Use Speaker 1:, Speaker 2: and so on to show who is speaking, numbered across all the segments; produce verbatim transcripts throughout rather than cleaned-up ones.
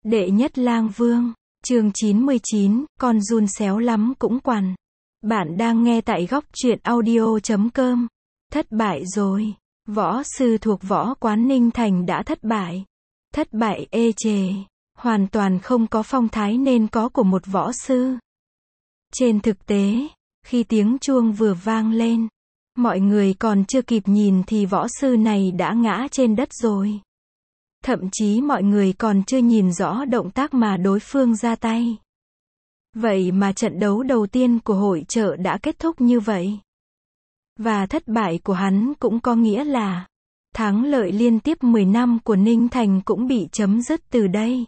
Speaker 1: Đệ nhất lang vương, chương chín mươi chín, con giun xéo lắm cũng quằn. Bạn đang nghe tại góc truyện audio chấm com. Thất bại rồi. Võ sư thuộc võ quán Ninh Thành đã thất bại. Thất bại ê chề. Hoàn toàn không có phong thái nên có của một võ sư. Trên thực tế, khi tiếng chuông vừa vang lên, mọi người còn chưa kịp nhìn thì võ sư này đã ngã trên đất rồi. Thậm chí mọi người còn chưa nhìn rõ động tác mà đối phương ra tay. Vậy mà trận đấu đầu tiên của hội chợ đã kết thúc như vậy. Và thất bại của hắn cũng có nghĩa là thắng lợi liên tiếp mười năm của Ninh Thành cũng bị chấm dứt từ đây.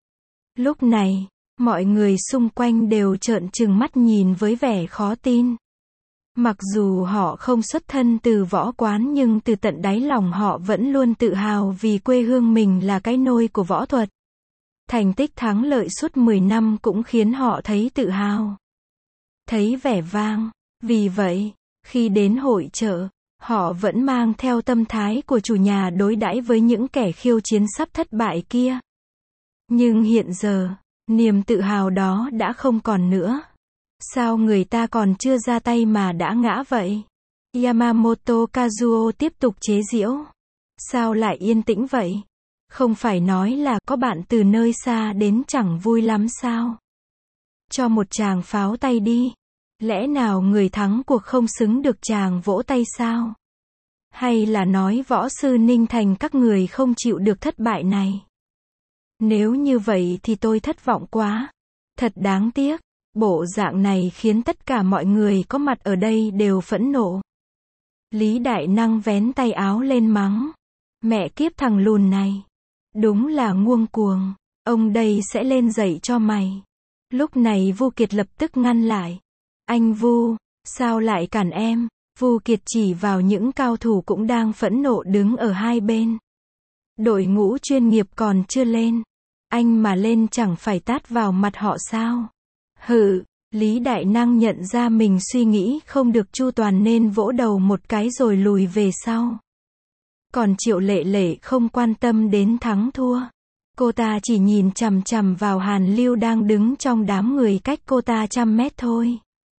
Speaker 1: Lúc này, mọi người xung quanh đều trợn trừng mắt nhìn với vẻ khó tin. Mặc dù họ không xuất thân từ võ quán nhưng từ tận đáy lòng họ vẫn luôn tự hào vì quê hương mình là cái nôi của võ thuật. Thành tích thắng lợi suốt mười năm cũng khiến họ thấy tự hào, thấy vẻ vang. Vì vậy, khi đến hội chợ, họ vẫn mang theo tâm thái của chủ nhà đối đãi với những kẻ khiêu chiến sắp thất bại kia. Nhưng hiện giờ, niềm tự hào đó đã không còn nữa. Sao người ta còn chưa ra tay mà đã ngã vậy? Yamamoto Kazuo tiếp tục chế giễu. Sao lại yên tĩnh vậy? Không phải nói là có bạn từ nơi xa đến chẳng vui lắm sao? Cho một tràng pháo tay đi. Lẽ nào người thắng cuộc không xứng được tràng vỗ tay sao? Hay là nói võ sư Ninh Thành các người không chịu được thất bại này? Nếu như vậy thì tôi thất vọng quá. Thật đáng tiếc. Bộ dạng này khiến tất cả mọi người có mặt ở đây đều phẫn nộ. Lý Đại Năng vén tay áo lên mắng. Mẹ kiếp thằng lùn này. Đúng là nguông cuồng. Ông đây sẽ lên dạy cho mày. Lúc này Vu Kiệt lập tức ngăn lại. Anh Vu, sao lại cản em? Vu Kiệt chỉ vào những cao thủ cũng đang phẫn nộ đứng ở hai bên. Đội ngũ chuyên nghiệp còn chưa lên. Anh mà lên chẳng phải tát vào mặt họ sao? Hừ, Lý Đại Năng nhận ra mình suy nghĩ không được chu toàn nên vỗ đầu một cái rồi lùi về sau. Còn Triệu Lệ Lệ không quan tâm đến thắng thua. Cô ta chỉ nhìn chằm chằm vào Hàn Lưu đang đứng trong đám người cách cô ta trăm mét thôi.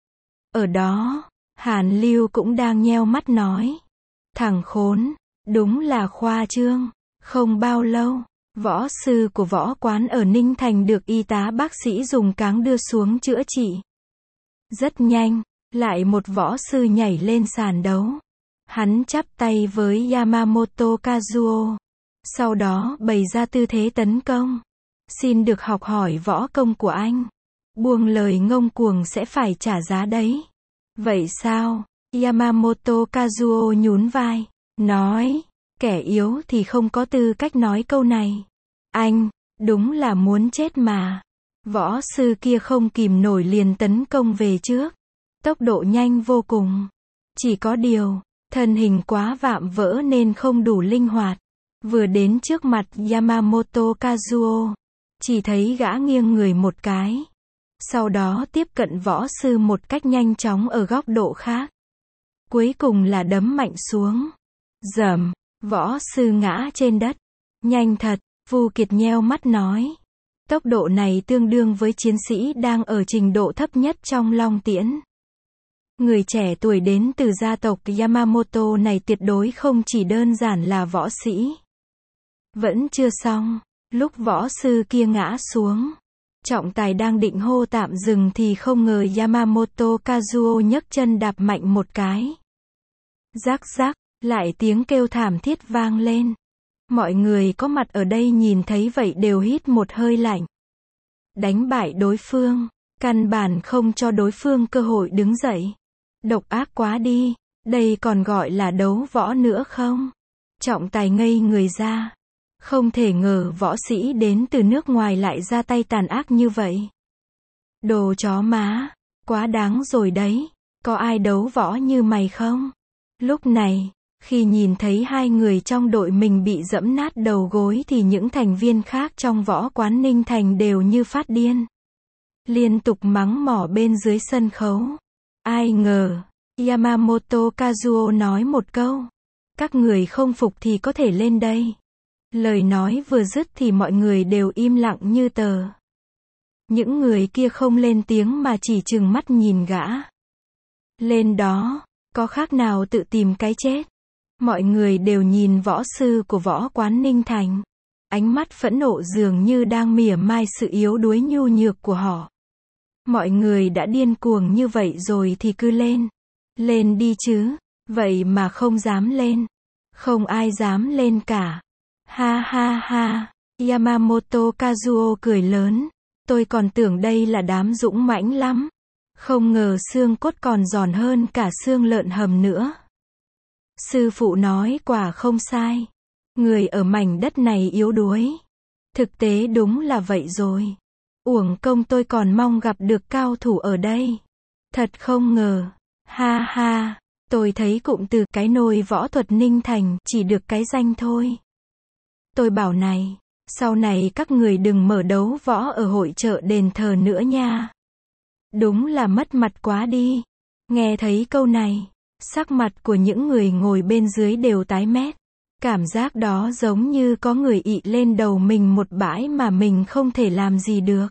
Speaker 1: Ở đó, Hàn Lưu cũng đang nheo mắt nói. Thằng khốn, đúng là khoa trương. Không bao lâu, võ sư của võ quán ở Ninh Thành được y tá bác sĩ dùng cáng đưa xuống chữa trị. Rất nhanh, lại một võ sư nhảy lên sàn đấu. Hắn chắp tay với Yamamoto Kazuo. Sau đó bày ra tư thế tấn công. Xin được học hỏi võ công của anh. Buông lời ngông cuồng sẽ phải trả giá đấy. Vậy sao? Yamamoto Kazuo nhún vai, nói. Kẻ yếu thì không có tư cách nói câu này. Anh, đúng là muốn chết mà. Võ sư kia không kìm nổi liền tấn công về trước. Tốc độ nhanh vô cùng. Chỉ có điều, thân hình quá vạm vỡ nên không đủ linh hoạt. Vừa đến trước mặt Yamamoto Kazuo, chỉ thấy gã nghiêng người một cái. Sau đó tiếp cận võ sư một cách nhanh chóng ở góc độ khác. Cuối cùng là đấm mạnh xuống. Dầm. Võ sư ngã trên đất. Nhanh thật, Vu Kiệt nheo mắt nói. Tốc độ này tương đương với chiến sĩ đang ở trình độ thấp nhất trong Long Tiễn. Người trẻ tuổi đến từ gia tộc Yamamoto này tuyệt đối không chỉ đơn giản là võ sĩ. Vẫn chưa xong, lúc võ sư kia ngã xuống, trọng tài đang định hô tạm dừng thì không ngờ Yamamoto Kazuo nhấc chân đạp mạnh một cái. Rắc rắc. Lại tiếng kêu thảm thiết vang lên. Mọi người có mặt ở đây nhìn thấy vậy đều hít một hơi lạnh. Đánh bại đối phương, căn bản không cho đối phương cơ hội đứng dậy. Độc ác quá đi, đây còn gọi là đấu võ nữa không? Trọng tài ngây người ra. Không thể ngờ võ sĩ đến từ nước ngoài lại ra tay tàn ác như vậy. Đồ chó má, quá đáng rồi đấy. Có ai đấu võ như mày không? Lúc này, khi nhìn thấy hai người trong đội mình bị giẫm nát đầu gối thì những thành viên khác trong võ quán Ninh Thành đều như phát điên. Liên tục mắng mỏ bên dưới sân khấu. Ai ngờ, Yamamoto Kazuo nói một câu. Các người không phục thì có thể lên đây. Lời nói vừa dứt thì mọi người đều im lặng như tờ. Những người kia không lên tiếng mà chỉ trừng mắt nhìn gã. Lên đó, có khác nào tự tìm cái chết. Mọi người đều nhìn võ sư của võ quán Ninh Thành. Ánh mắt phẫn nộ dường như đang mỉa mai sự yếu đuối nhu nhược của họ. Mọi người đã điên cuồng như vậy rồi thì cứ lên. Lên đi chứ. Vậy mà không dám lên. Không ai dám lên cả. Ha ha ha. Yamamoto Kazuo cười lớn. Tôi còn tưởng đây là đám dũng mãnh lắm. Không ngờ xương cốt còn giòn hơn cả xương lợn hầm nữa. Sư phụ nói quả không sai. Người ở mảnh đất này yếu đuối. Thực tế đúng là vậy rồi. Uổng công tôi còn mong gặp được cao thủ ở đây. Thật không ngờ. Ha ha. Tôi thấy cụm từ cái nồi võ thuật Ninh Thành chỉ được cái danh thôi. Tôi bảo này, sau này các người đừng mở đấu võ ở hội chợ đền thờ nữa nha. Đúng là mất mặt quá đi. Nghe thấy câu này, sắc mặt của những người ngồi bên dưới đều tái mét. Cảm giác đó giống như có người ị lên đầu mình một bãi mà mình không thể làm gì được.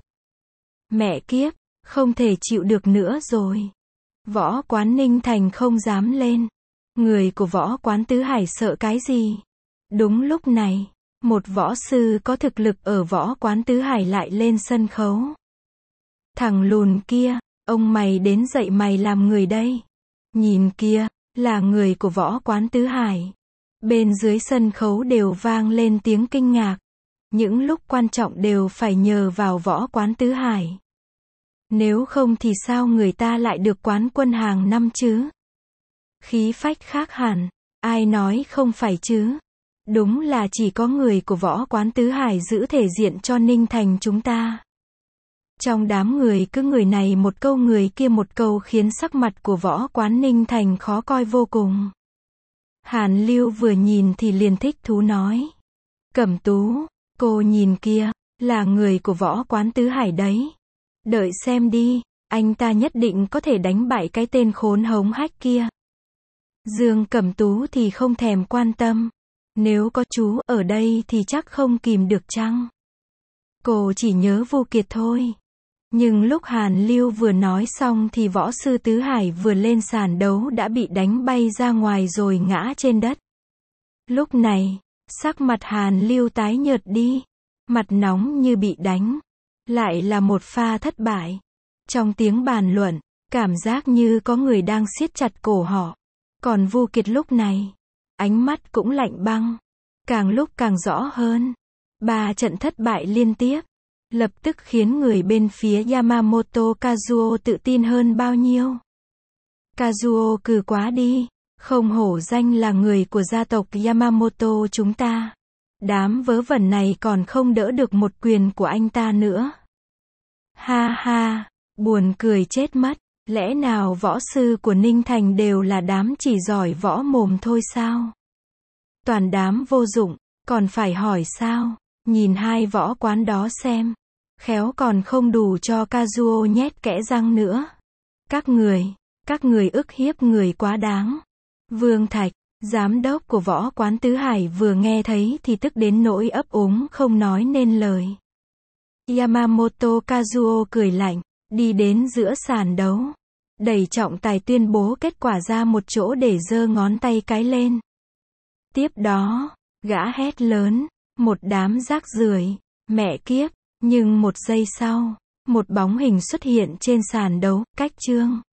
Speaker 1: Mẹ kiếp, không thể chịu được nữa rồi. Võ quán Ninh Thành không dám lên. Người của võ quán Tứ Hải sợ cái gì? Đúng lúc này, một võ sư có thực lực ở võ quán Tứ Hải lại lên sân khấu. Thằng lùn kia, ông mày đến dậy mày làm người đây. Nhìn kia, là người của võ quán Tứ Hải. Bên dưới sân khấu đều vang lên tiếng kinh ngạc. Những lúc quan trọng đều phải nhờ vào võ quán Tứ Hải. Nếu không thì sao người ta lại được quán quân hàng năm chứ? Khí phách khác hẳn, ai nói không phải chứ? Đúng là chỉ có người của võ quán Tứ Hải giữ thể diện cho Ninh Thành chúng ta. Trong đám người cứ người này một câu người kia một câu khiến sắc mặt của võ quán Ninh Thành khó coi vô cùng. Hàn Lưu vừa nhìn thì liền thích thú nói. Cẩm Tú, cô nhìn kia, là người của võ quán Tứ Hải đấy. Đợi xem đi, anh ta nhất định có thể đánh bại cái tên khốn hống hách kia. Dương Cẩm Tú thì không thèm quan tâm. Nếu có chú ở đây thì chắc không kìm được chăng? Cô chỉ nhớ Vu Kiệt thôi. Nhưng lúc Hàn Lưu vừa nói xong thì võ sư Tứ Hải vừa lên sàn đấu đã bị đánh bay ra ngoài rồi ngã trên đất. Lúc này, sắc mặt Hàn Lưu tái nhợt đi. Mặt nóng như bị đánh. Lại là một pha thất bại. Trong tiếng bàn luận, cảm giác như có người đang siết chặt cổ họ. Còn Vu Kiệt lúc này, ánh mắt cũng lạnh băng. Càng lúc càng rõ hơn. Ba trận thất bại liên tiếp. Lập tức khiến người bên phía Yamamoto Kazuo tự tin hơn bao nhiêu. Kazuo cừ quá đi. Không hổ danh là người của gia tộc Yamamoto chúng ta. Đám vớ vẩn này còn không đỡ được một quyền của anh ta nữa. Ha ha, buồn cười chết mất. Lẽ nào võ sư của Ninh Thành đều là đám chỉ giỏi võ mồm thôi sao? Toàn đám vô dụng, còn phải hỏi sao? Nhìn hai võ quán đó xem. Khéo còn không đủ cho Kazuo nhét kẽ răng nữa. Các người, các người ức hiếp người quá đáng. Vương Thạch, giám đốc của võ quán Tứ Hải vừa nghe thấy thì tức đến nỗi ấp úng không nói nên lời. Yamamoto Kazuo cười lạnh, đi đến giữa sàn đấu. Đẩy trọng tài tuyên bố kết quả ra một chỗ để giơ ngón tay cái lên. Tiếp đó, gã hét lớn, một đám rác rưởi, mẹ kiếp. Nhưng một giây sau, một bóng hình xuất hiện trên sàn đấu, cách Trương